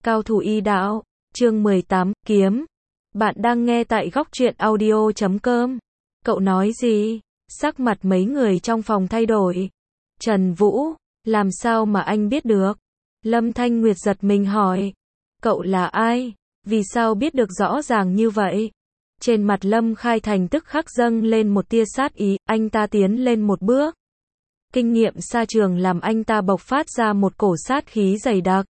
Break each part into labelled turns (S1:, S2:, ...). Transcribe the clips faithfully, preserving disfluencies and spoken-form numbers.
S1: Cao thủ y đạo, chương mười tám, kiếm. Bạn đang nghe tại góc truyện audio chấm com. Cậu nói gì? Sắc mặt mấy người trong phòng thay đổi. Trần Vũ, làm sao mà anh biết được? Lâm Thanh Nguyệt giật mình hỏi. Cậu là ai? Vì sao biết được rõ ràng như vậy? Trên mặt Lâm Khai Thành tức khắc dâng lên một tia sát ý, anh ta tiến lên một bước. Kinh nghiệm xa trường làm anh ta bộc phát ra một cổ sát khí dày đặc.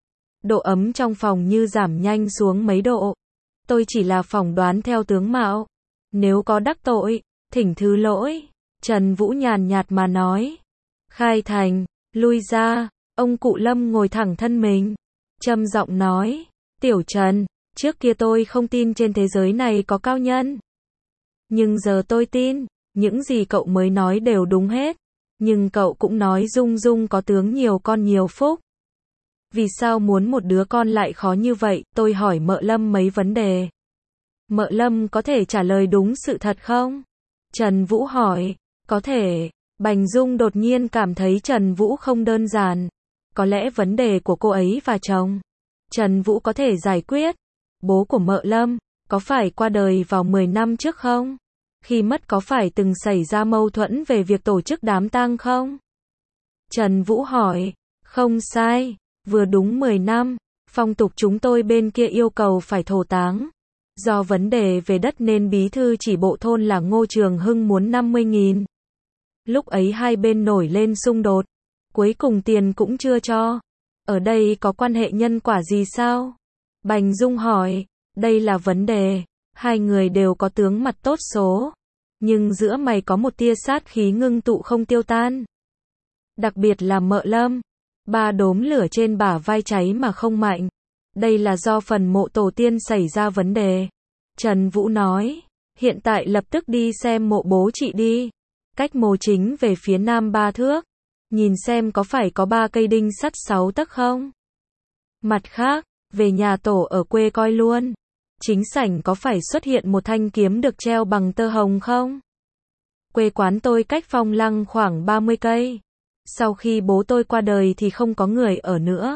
S1: Độ ấm trong phòng như giảm nhanh xuống mấy độ. Tôi chỉ là phỏng đoán theo tướng mạo. Nếu có đắc tội, thỉnh thứ lỗi. Trần Vũ nhàn nhạt mà nói. Khai Thành, lui ra. Ông cụ Lâm ngồi thẳng thân mình. Trầm giọng nói. Tiểu Trần, trước kia tôi không tin trên thế giới này có cao nhân. Nhưng giờ tôi tin, những gì cậu mới nói đều đúng hết. Nhưng cậu cũng nói Dung Dung có tướng nhiều con nhiều phúc. Vì sao muốn một đứa con lại khó như vậy? Tôi hỏi Mợ Lâm mấy vấn đề. Mợ Lâm có thể trả lời đúng sự thật không? Trần Vũ hỏi. Có thể. Bành Dung đột nhiên cảm thấy Trần Vũ không đơn giản. Có lẽ vấn đề của cô ấy và chồng Trần Vũ có thể giải quyết. Bố của Mợ Lâm có phải qua đời vào mười năm trước không? Khi mất có phải từng xảy ra mâu thuẫn về việc tổ chức đám tang không? Trần Vũ hỏi. Không sai. Vừa đúng mười năm, phong tục chúng tôi bên kia yêu cầu phải thổ táng. Do vấn đề về đất nên bí thư chỉ bộ thôn là Ngô Trường Hưng muốn năm mươi nghìn. Lúc ấy hai bên nổi lên xung đột. Cuối cùng tiền cũng chưa cho. Ở đây có quan hệ nhân quả gì sao? Bành Dung hỏi. Đây là vấn đề. Hai người đều có tướng mặt tốt số. Nhưng giữa mày có một tia sát khí ngưng tụ không tiêu tan. Đặc biệt là Mợ Lâm. Ba đốm lửa trên bả vai cháy mà không mạnh. Đây là do phần mộ tổ tiên xảy ra vấn đề. Trần Vũ nói. Hiện tại lập tức đi xem mộ bố chị đi. Cách mồ chính về phía nam ba thước. Nhìn xem có phải có ba cây đinh sắt sáu tấc không? Mặt khác, về nhà tổ ở quê coi luôn. Chính sảnh có phải xuất hiện một thanh kiếm được treo bằng tơ hồng không? Quê quán tôi cách Phong Lăng khoảng ba mươi cây. Sau khi bố tôi qua đời thì không có người ở nữa.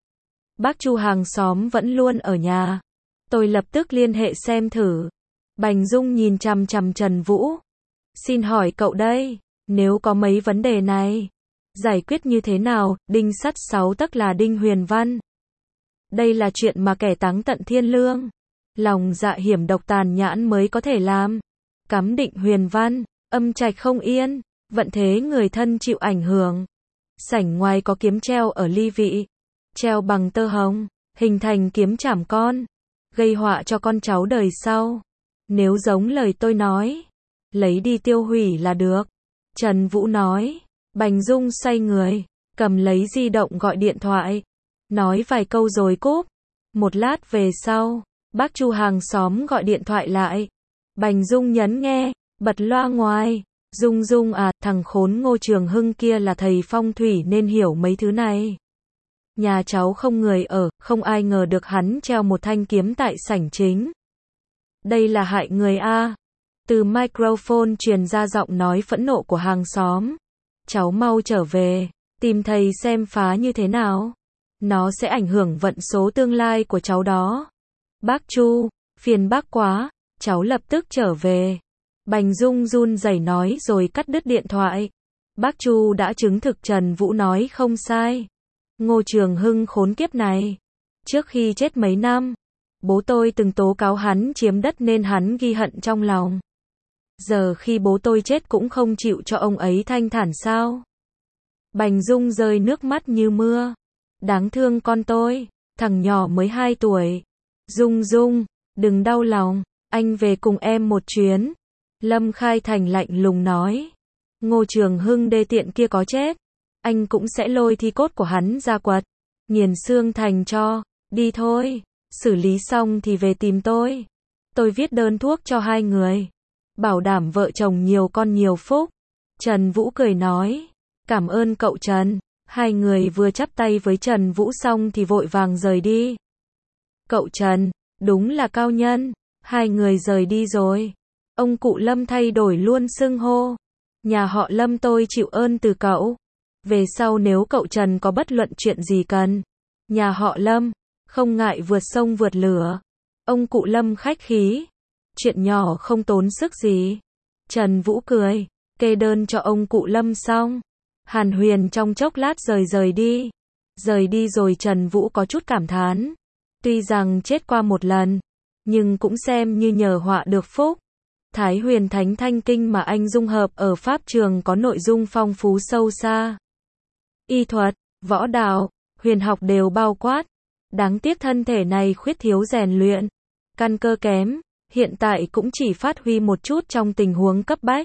S1: Bác Chu hàng xóm vẫn luôn ở nhà. Tôi lập tức liên hệ xem thử. Bành Dung nhìn chằm chằm Trần Vũ. Xin hỏi cậu đây, nếu có mấy vấn đề này, giải quyết như thế nào? Đinh sắt sáu tấc là đinh huyền văn. Đây là chuyện mà kẻ táng tận thiên lương, lòng dạ hiểm độc tàn nhẫn mới có thể làm. Cắm định huyền văn, âm trạch không yên, vận thế người thân chịu ảnh hưởng. Sảnh ngoài có kiếm treo ở ly vị, treo bằng tơ hồng, hình thành kiếm chảm con, gây họa cho con cháu đời sau. Nếu giống lời tôi nói, lấy đi tiêu hủy là được. Trần Vũ nói. Bành Dung xoay người, cầm lấy di động gọi điện thoại, nói vài câu rồi cúp. Một lát về sau, bác Chu hàng xóm gọi điện thoại lại. Bành Dung nhấn nghe, bật loa ngoài. Dung Dung à, thằng khốn Ngô Trường Hưng kia là thầy phong thủy nên hiểu mấy thứ này. Nhà cháu không người ở, không ai ngờ được hắn treo một thanh kiếm tại sảnh chính. Đây là hại người a. Từ microphone truyền ra giọng nói phẫn nộ của hàng xóm. Cháu mau trở về, tìm thầy xem phá như thế nào. Nó sẽ ảnh hưởng vận số tương lai của cháu đó. Bác Chu, phiền bác quá, cháu lập tức trở về. Bành Dung run rẩy nói rồi cắt đứt điện thoại. Bác Chu đã chứng thực Trần Vũ nói không sai. Ngô Trường Hưng khốn kiếp này. Trước khi chết mấy năm, bố tôi từng tố cáo hắn chiếm đất nên hắn ghi hận trong lòng. Giờ khi bố tôi chết cũng không chịu cho ông ấy thanh thản sao? Bành Dung rơi nước mắt như mưa. Đáng thương con tôi, thằng nhỏ mới hai tuổi. Dung Dung, đừng đau lòng, anh về cùng em một chuyến. Lâm Khai Thành lạnh lùng nói. Ngô Trường Hưng đê tiện kia có chết, anh cũng sẽ lôi thi cốt của hắn ra quật, nghiền xương thành cho. Đi thôi, xử lý xong thì về tìm tôi. Tôi viết đơn thuốc cho hai người, bảo đảm vợ chồng nhiều con nhiều phúc. Trần Vũ cười nói. Cảm ơn cậu Trần. Hai người vừa chắp tay với Trần Vũ xong thì vội vàng rời đi. Cậu Trần, đúng là cao nhân. Hai người rời đi rồi. Ông cụ Lâm thay đổi luôn xưng hô. Nhà họ Lâm tôi chịu ơn từ cậu. Về sau nếu cậu Trần có bất luận chuyện gì cần nhà họ Lâm, Không ngại vượt sông vượt lửa. Ông cụ Lâm khách khí. Chuyện nhỏ không tốn sức gì. Trần Vũ cười, kê đơn cho ông cụ Lâm xong. Hàn Huyền trong chốc lát rời rời đi. Rời đi rồi Trần Vũ có chút cảm thán. Tuy rằng chết qua một lần, nhưng cũng xem như nhờ họa được phúc. Thái Huyền Thánh Thanh Kinh mà anh dung hợp ở Pháp trường có nội dung phong phú sâu xa. Y thuật, võ đạo, huyền học đều bao quát. Đáng tiếc thân thể này khuyết thiếu rèn luyện. Căn cơ kém, hiện tại cũng chỉ phát huy một chút trong tình huống cấp bách.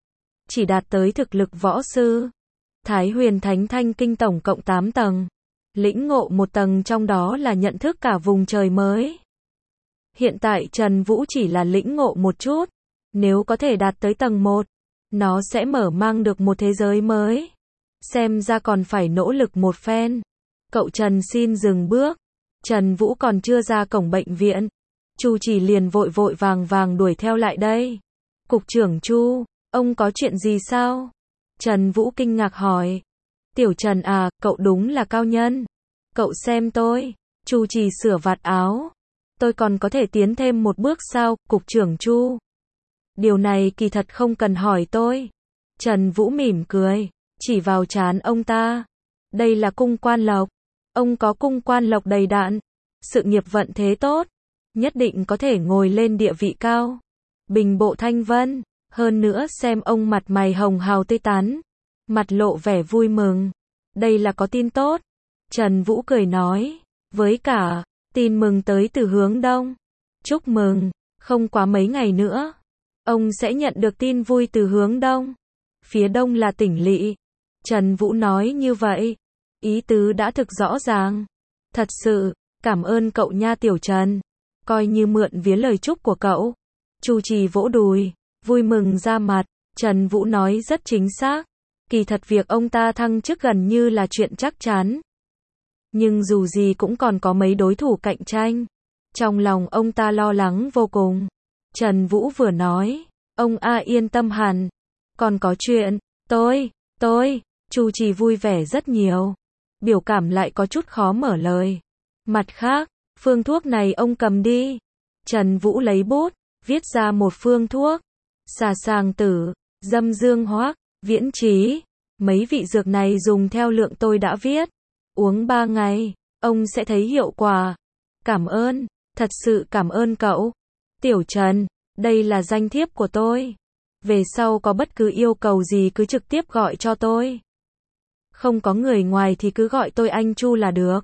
S1: Chỉ đạt tới thực lực võ sư. Thái Huyền Thánh Thanh Kinh tổng cộng tám tầng. Lĩnh ngộ một tầng trong đó là nhận thức cả vùng trời mới. Hiện tại Trần Vũ chỉ là lĩnh ngộ một chút. Nếu có thể đạt tới tầng một, nó sẽ mở mang được một thế giới mới. Xem ra còn phải nỗ lực một phen. Cậu Trần xin dừng bước. Trần Vũ còn chưa ra cổng bệnh viện. Chu Chỉ liền vội vội vàng vàng đuổi theo lại đây. Cục trưởng Chu, ông có chuyện gì sao? Trần Vũ kinh ngạc hỏi. Tiểu Trần à, cậu đúng là cao nhân. Cậu xem tôi. Chu Chỉ sửa vạt áo. Tôi còn có thể tiến thêm một bước sao, Cục trưởng Chu? Điều này kỳ thật không cần hỏi tôi. Trần Vũ mỉm cười, chỉ vào trán ông ta. Đây là cung quan lộc. Ông có cung quan lộc đầy đặn. Sự nghiệp vận thế tốt. Nhất định có thể ngồi lên địa vị cao. Bình bộ thanh vân. Hơn nữa xem ông mặt mày hồng hào tươi tắn. Mặt lộ vẻ vui mừng. Đây là có tin tốt. Trần Vũ cười nói. Với cả, tin mừng tới từ hướng đông. Chúc mừng, không quá mấy ngày nữa. Ông sẽ nhận được tin vui từ hướng đông. Phía đông là tỉnh lỵ. Trần Vũ nói như vậy. Ý tứ đã thực rõ ràng. Thật sự, cảm ơn cậu nha Tiểu Trần. Coi như mượn vía lời chúc của cậu. Chu Trì vỗ đùi, vui mừng ra mặt. Trần Vũ nói rất chính xác. Kỳ thật việc ông ta thăng chức gần như là chuyện chắc chắn. Nhưng dù gì cũng còn có mấy đối thủ cạnh tranh. Trong lòng ông ta lo lắng vô cùng. Trần Vũ vừa nói, ông A yên tâm hẳn. Còn có chuyện, tôi, tôi, Chu Trì vui vẻ rất nhiều. Biểu cảm lại có chút khó mở lời. Mặt khác, phương thuốc này ông cầm đi. Trần Vũ lấy bút, viết ra một phương thuốc. Xà sàng tử, dâm dương hoác, viễn trí. Mấy vị dược này dùng theo lượng tôi đã viết. Uống ba ngày, ông sẽ thấy hiệu quả. Cảm ơn, thật sự cảm ơn cậu. Tiểu Trần, đây là danh thiếp của tôi. Về sau có bất cứ yêu cầu gì cứ trực tiếp gọi cho tôi. Không có người ngoài thì cứ gọi tôi anh Chu là được.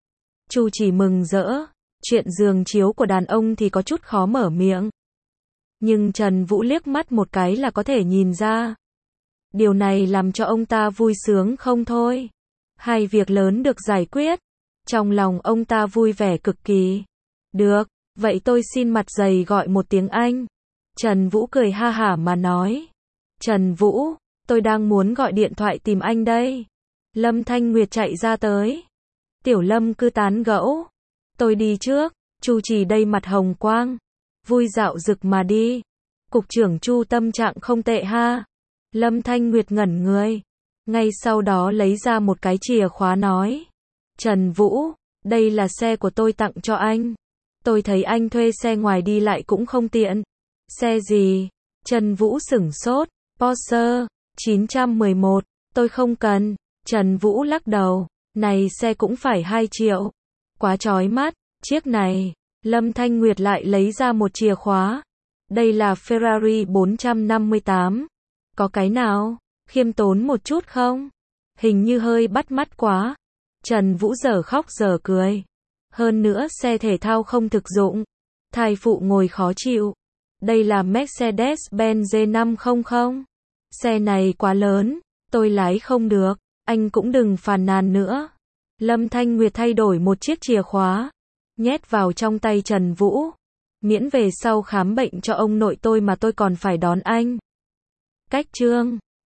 S1: Chu chỉ mừng rỡ. Chuyện giường chiếu của đàn ông thì có chút khó mở miệng. Nhưng Trần Vũ liếc mắt một cái là có thể nhìn ra. Điều này làm cho ông ta vui sướng không thôi. Hai việc lớn được giải quyết. Trong lòng ông ta vui vẻ cực kỳ. Được, vậy tôi xin mặt dày gọi một tiếng anh. Trần Vũ cười ha hả mà nói. Trần Vũ, tôi đang muốn gọi điện thoại tìm anh đây. Lâm Thanh Nguyệt chạy ra tới. Tiểu Lâm cứ tán gẫu. Tôi đi trước. Chu Trì đây mặt hồng quang. Vui dạo rực mà đi. Cục trưởng Chu tâm trạng không tệ ha. Lâm Thanh Nguyệt ngẩn người. Ngay sau đó lấy ra một cái chìa khóa nói. Trần Vũ, đây là xe của tôi tặng cho anh. Tôi thấy anh thuê xe ngoài đi lại cũng không tiện. Xe gì? Trần Vũ sửng sốt. Porsche chín một một. Tôi không cần. Trần Vũ lắc đầu. Này xe cũng phải hai triệu. Quá chói mắt. Chiếc này. Lâm Thanh Nguyệt lại lấy ra một chìa khóa. Đây là Ferrari bốn năm tám. Có cái nào khiêm tốn một chút không? Hình như hơi bắt mắt quá. Trần Vũ giờ khóc giờ cười. Hơn nữa xe thể thao không thực dụng. Thai phụ ngồi khó chịu. Đây là Mercedes-Benz G năm trăm. Xe này quá lớn, tôi lái không được. Anh cũng đừng phàn nàn nữa. Lâm Thanh Nguyệt thay đổi một chiếc chìa khóa. Nhét vào trong tay Trần Vũ. Miễn về sau khám bệnh cho ông nội tôi mà tôi còn phải đón anh. Cách chương